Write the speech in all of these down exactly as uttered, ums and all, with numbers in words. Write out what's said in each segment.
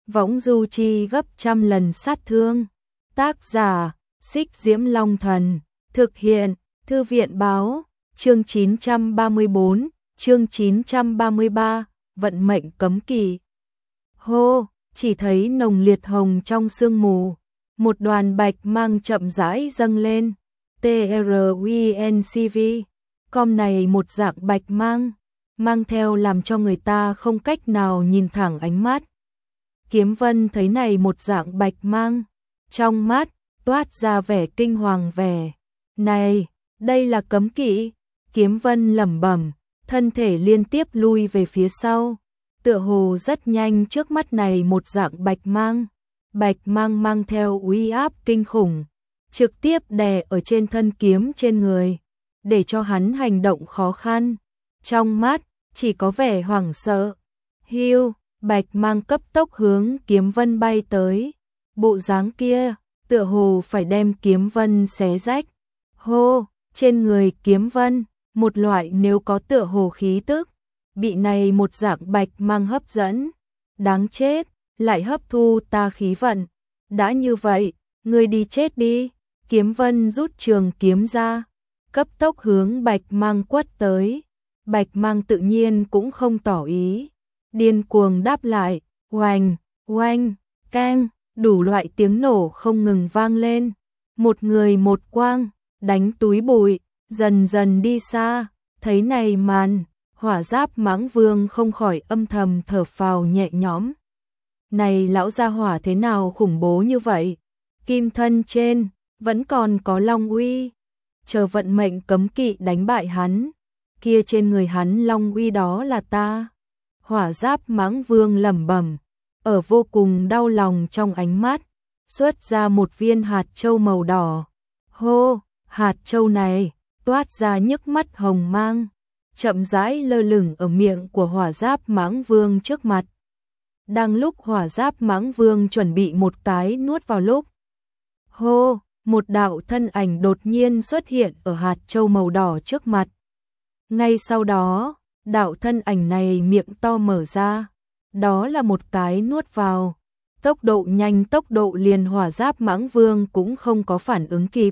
võng du chi gấp trăm lần sát thương. Tác giả, Xích Diễm Long Thần, thực hiện, Thư viện báo, chương chín trăm ba mươi tư, chương chín trăm ba mươi ba, vận mệnh cấm kỵ. Hô, chỉ thấy nồng liệt hồng trong sương mù, một đoàn bạch mang chậm rãi dâng lên. tê rờ u en xê vê, com này một dạng bạch mang, mang theo làm cho người ta không cách nào nhìn thẳng ánh mắt. Kiếm Vân thấy này một dạng bạch mang, trong mắt toát ra vẻ kinh hoàng vẻ. Này, đây là cấm kỵ. Kiếm Vân lẩm bẩm, thân thể liên tiếp lui về phía sau, tựa hồ rất nhanh trước mắt này một dạng bạch mang. Bạch mang mang theo uy áp kinh khủng, trực tiếp đè ở trên thân kiếm trên người, để cho hắn hành động khó khăn. Trong mắt chỉ có vẻ hoảng sợ. Hiu, bạch mang cấp tốc hướng Kiếm Vân bay tới, bộ dáng kia tựa hồ phải đem Kiếm Vân xé rách. Hô, trên người Kiếm Vân, một loại nếu có tựa hồ khí tức, bị này một dạng bạch mang hấp dẫn. Đáng chết, lại hấp thu ta khí vận. Đã như vậy, ngươi đi chết đi. Kiếm Vân rút trường kiếm ra, cấp tốc hướng bạch mang quất tới. Bạch mang tự nhiên cũng không tỏ ý, điên cuồng đáp lại, oanh, oanh, keng, đủ loại tiếng nổ không ngừng vang lên. Một người một quang, đánh túi bụi, dần dần đi xa. Thấy này màn, Hỏa Giáp Mãng Vương không khỏi âm thầm thở phào nhẹ nhõm. Này lão gia hỏa thế nào khủng bố như vậy? Kim thân trên vẫn còn có long uy, chờ vận mệnh cấm kỵ đánh bại hắn, kia trên người hắn long uy đó là ta. Hỏa Giáp Mãng Vương lẩm bẩm, ở vô cùng đau lòng trong ánh mắt, xuất ra một viên hạt châu màu đỏ. Hô, hạt châu này toát ra nhức mắt hồng mang, chậm rãi lơ lửng ở miệng của Hỏa Giáp Mãng Vương trước mặt. Đang lúc Hỏa Giáp Mãng Vương chuẩn bị một cái nuốt vào lúc, hô, một đạo thân ảnh đột nhiên xuất hiện ở hạt châu màu đỏ trước mặt. Ngay sau đó, đạo thân ảnh này miệng to mở ra, đó là một cái nuốt vào. Tốc độ nhanh, tốc độ liền Hỏa Giáp Mãng Vương cũng không có phản ứng kịp.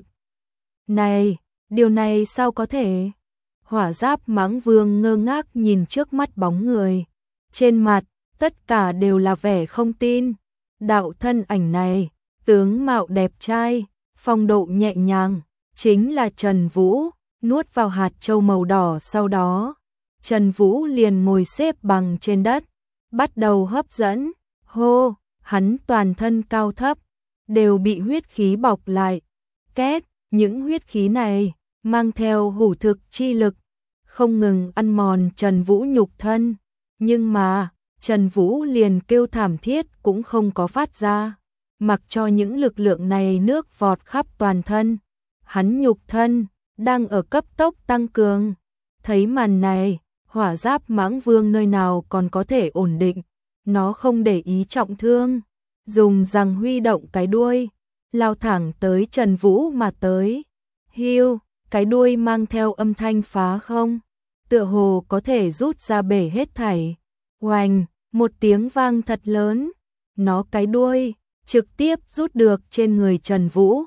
Này, điều này sao có thể? Hỏa Giáp Mãng Vương ngơ ngác nhìn trước mắt bóng người, trên mặt tất cả đều là vẻ không tin. Đạo thân ảnh này, tướng mạo đẹp trai, phong độ nhẹ nhàng, chính là Trần Vũ. Nuốt vào hạt châu màu đỏ sau đó, Trần Vũ liền ngồi xếp bằng trên đất, bắt đầu hấp dẫn. Hô, hắn toàn thân cao thấp đều bị huyết khí bọc lại. Két, những huyết khí này mang theo hủ thực chi lực, không ngừng ăn mòn Trần Vũ nhục thân. Nhưng mà, Trần Vũ liền kêu thảm thiết cũng không có phát ra, mặc cho những lực lượng này nước vọt khắp toàn thân. Hắn nhục thân đang ở cấp tốc tăng cường. Thấy màn này, Hỏa Giáp Mãng Vương nơi nào còn có thể ổn định, nó không để ý trọng thương, dùng răng huy động cái đuôi, lao thẳng tới Trần Vũ mà tới. Hiu, cái đuôi mang theo âm thanh phá không, tựa hồ có thể rút ra bể hết thảy. Oanh, một tiếng vang thật lớn, nó cái đuôi trực tiếp rút được trên người Trần Vũ.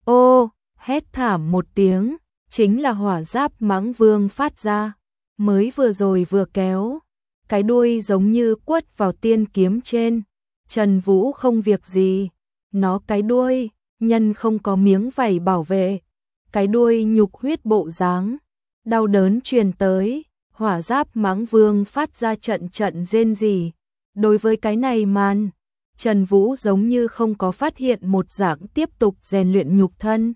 Ô, hét thảm một tiếng, chính là Hỏa Giáp Mãng Vương phát ra. Mới vừa rồi vừa kéo, cái đuôi giống như quất vào tiên kiếm trên. Trần Vũ không việc gì, nó cái đuôi, nhân không có miếng vảy bảo vệ, cái đuôi nhục huyết bộ dáng, đau đớn truyền tới. Hỏa Giáp Mãng Vương phát ra trận trận rên rỉ. Đối với cái này màn, Trần Vũ giống như không có phát hiện một dạng, tiếp tục rèn luyện nhục thân.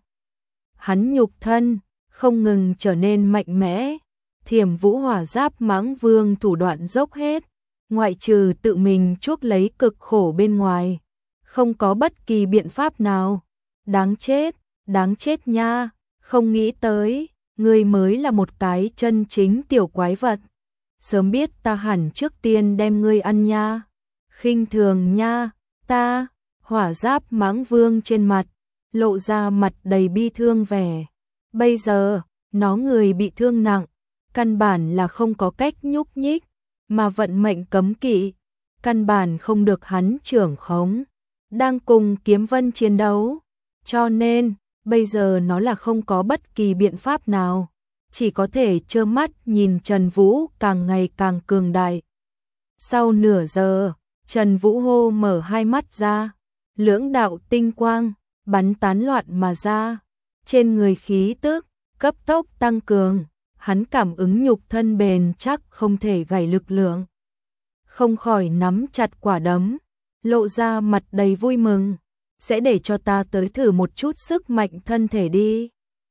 Hắn nhục thân không ngừng trở nên mạnh mẽ. Thiểm Vũ Hỏa Giáp Mãng Vương thủ đoạn dốc hết, ngoại trừ tự mình chuốc lấy cực khổ bên ngoài, không có bất kỳ biện pháp nào. Đáng chết, đáng chết nha, không nghĩ tới, ngươi mới là một cái chân chính tiểu quái vật. Sớm biết ta hẳn trước tiên đem ngươi ăn nha. Khinh thường nha, ta. Hỏa Giáp Mãng Vương trên mặt lộ ra mặt đầy bi thương vẻ. Bây giờ, nó người bị thương nặng, căn bản là không có cách nhúc nhích, mà vận mệnh cấm kỵ, căn bản không được hắn trưởng khống, đang cùng Kiếm Vân chiến đấu, cho nên bây giờ nó là không có bất kỳ biện pháp nào, chỉ có thể trơ mắt nhìn Trần Vũ càng ngày càng cường đại. Sau nửa giờ, Trần Vũ hô mở hai mắt ra, lưỡng đạo tinh quang bắn tán loạn mà ra, trên người khí tức cấp tốc tăng cường, hắn cảm ứng nhục thân bền chắc không thể gãy lực lượng, không khỏi nắm chặt quả đấm, lộ ra mặt đầy vui mừng, sẽ để cho ta tới thử một chút sức mạnh thân thể đi.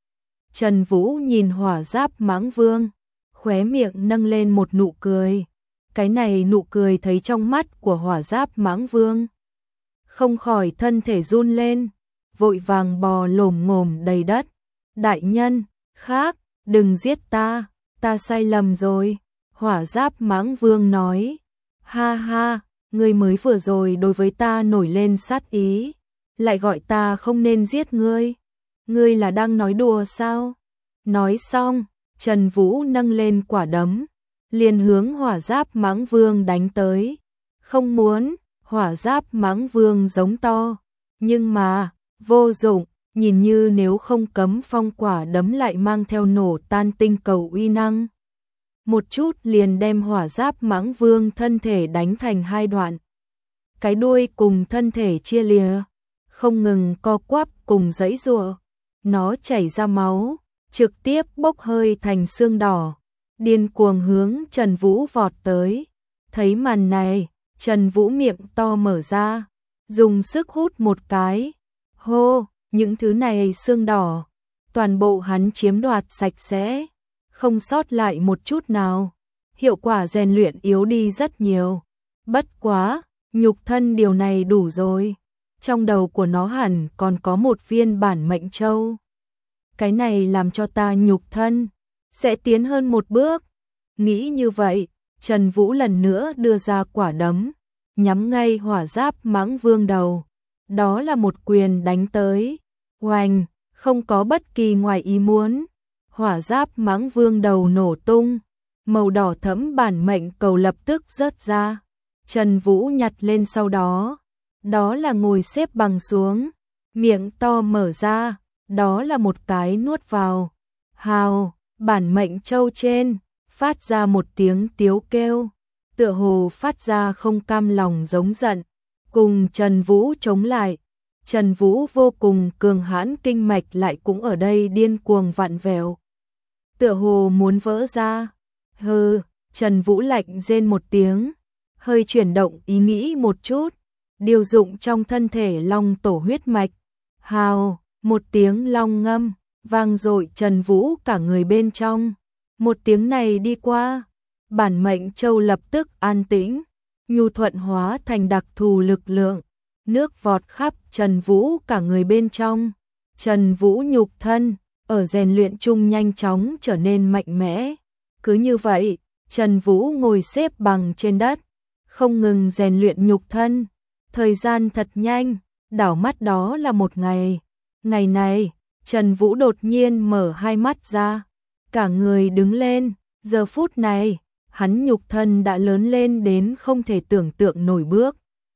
Trần Vũ nhìn Hỏa Giáp Mãng Vương, khóe miệng nâng lên một nụ cười, cái này nụ cười thấy trong mắt của Hỏa Giáp Mãng Vương, không khỏi thân thể run lên, vội vàng bò lồm ngồm đầy đất. Đại nhân, khác, đừng giết ta, ta sai lầm rồi. Hỏa Giáp Mãng Vương nói, ha ha, ngươi mới vừa rồi đối với ta nổi lên sát ý, lại gọi ta không nên giết ngươi. Ngươi là đang nói đùa sao? Nói xong, Trần Vũ nâng lên quả đấm, liền hướng Hỏa Giáp Mãng Vương đánh tới. Không muốn, Hỏa Giáp Mãng Vương giống to, nhưng mà, vô dụng, nhìn như nếu không cấm phong quả đấm lại mang theo nổ tan tinh cầu uy năng. Một chút liền đem Hỏa Giáp Mãng Vương thân thể đánh thành hai đoạn. Cái đuôi cùng thân thể chia lìa, không ngừng co quắp cùng giãy giụa, nó chảy ra máu, trực tiếp bốc hơi thành xương đỏ, điên cuồng hướng Trần Vũ vọt tới. Thấy màn này, Trần Vũ miệng to mở ra, dùng sức hút một cái. Hô, những thứ này xương đỏ, toàn bộ hắn chiếm đoạt sạch sẽ, không sót lại một chút nào. Hiệu quả rèn luyện yếu đi rất nhiều. Bất quá, nhục thân điều này đủ rồi. Trong đầu của nó hẳn còn có một viên bản mệnh châu. Cái này làm cho ta nhục thân sẽ tiến hơn một bước. Nghĩ như vậy, Trần Vũ lần nữa đưa ra quả đấm, nhắm ngay Hỏa Giáp Mãng Vương đầu. Đó là một quyền đánh tới. Oanh, không có bất kỳ ngoài ý muốn. Hỏa Giáp Mãng Vương đầu nổ tung, màu đỏ thẫm bản mệnh cầu lập tức rớt ra. Trần Vũ nhặt lên sau đó, đó là ngồi xếp bằng xuống, miệng to mở ra, đó là một cái nuốt vào. Hào, bản mệnh châu trên, phát ra một tiếng tiếu kêu, tựa hồ phát ra không cam lòng giống giận, cùng Trần Vũ chống lại. Trần Vũ vô cùng cường hãn kinh mạch lại cũng ở đây điên cuồng vặn vẹo, tựa hồ muốn vỡ ra. Hừ, Trần Vũ lạnh rên một tiếng, hơi chuyển động ý nghĩ một chút, điều dụng trong thân thể long tổ huyết mạch. Hào, một tiếng long ngâm, vang dội Trần Vũ cả người bên trong. Một tiếng này đi qua, bản mệnh châu lập tức an tĩnh, nhu thuận hóa thành đặc thù lực lượng, nước vọt khắp Trần Vũ cả người bên trong. Trần Vũ nhục thân, ở rèn luyện chung nhanh chóng trở nên mạnh mẽ. Cứ như vậy, Trần Vũ ngồi xếp bằng trên đất, không ngừng rèn luyện nhục thân. Thời gian thật nhanh, đảo mắt đó là một ngày. Ngày này, Trần Vũ đột nhiên mở hai mắt ra, cả người đứng lên. Giờ phút này, hắn nhục thân đã lớn lên đến không thể tưởng tượng nổi bước.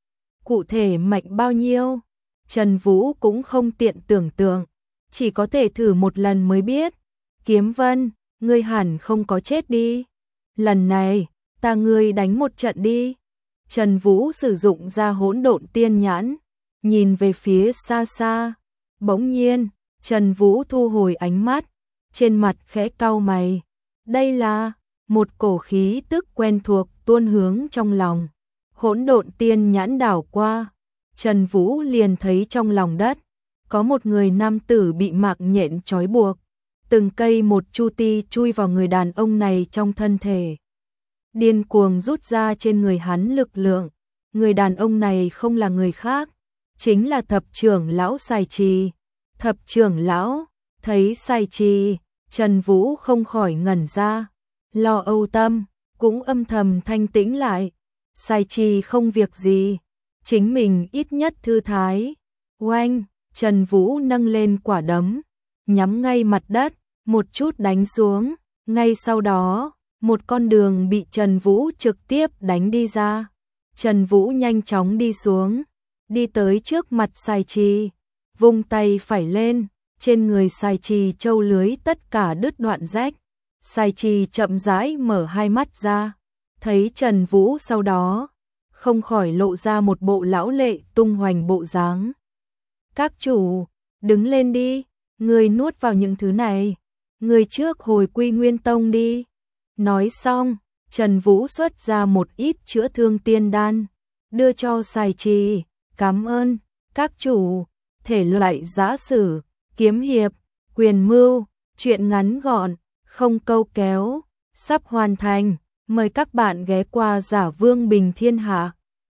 Cụ thể mạnh bao nhiêu, Trần Vũ cũng không tiện tưởng tượng, chỉ có thể thử một lần mới biết. Kiếm Vân, ngươi hẳn không có chết đi. Lần này, ta ngươi đánh một trận đi. Trần Vũ sử dụng ra hỗn độn tiên nhãn, nhìn về phía xa xa. Bỗng nhiên, Trần Vũ thu hồi ánh mắt, trên mặt khẽ cau mày. Đây là một cổ khí tức quen thuộc tuôn hướng trong lòng. Hỗn độn tiên nhãn đảo qua, Trần Vũ liền thấy trong lòng đất có một người nam tử bị mạc nhện trói buộc, từng cây một chu ti chui vào người đàn ông này trong thân thể, điên cuồng rút ra trên người hắn lực lượng. Người đàn ông này không là người khác, chính là Thập trưởng lão Sài Trì. Thập trưởng lão thấy Sài Trì, Trần Vũ không khỏi ngẩn ra, lo âu tâm cũng âm thầm thanh tĩnh lại. Sài Trì không việc gì, chính mình ít nhất thư thái. Oanh, Trần Vũ nâng lên quả đấm, nhắm ngay mặt đất, một chút đánh xuống. Ngay sau đó, một con đường bị Trần Vũ trực tiếp đánh đi ra. Trần Vũ nhanh chóng đi xuống, đi tới trước mặt Sài Trì, vung tay phải lên, trên người Sài Trì châu lưới tất cả đứt đoạn rách. Sài Trì chậm rãi mở hai mắt ra, thấy Trần Vũ sau đó, không khỏi lộ ra một bộ lão lệ tung hoành bộ dáng. Các chủ, đứng lên đi, người nuốt vào những thứ này, người trước hồi quy Nguyên Tông đi. Nói xong, Trần Vũ xuất ra một ít chữa thương tiên đan, đưa cho Sài Trì, cảm ơn, các chủ, thể loại giã sử, kiếm hiệp, quyền mưu, truyện ngắn gọn, không câu kéo, sắp hoàn thành, mời các bạn ghé qua Giả Vương Bình Thiên Hạ.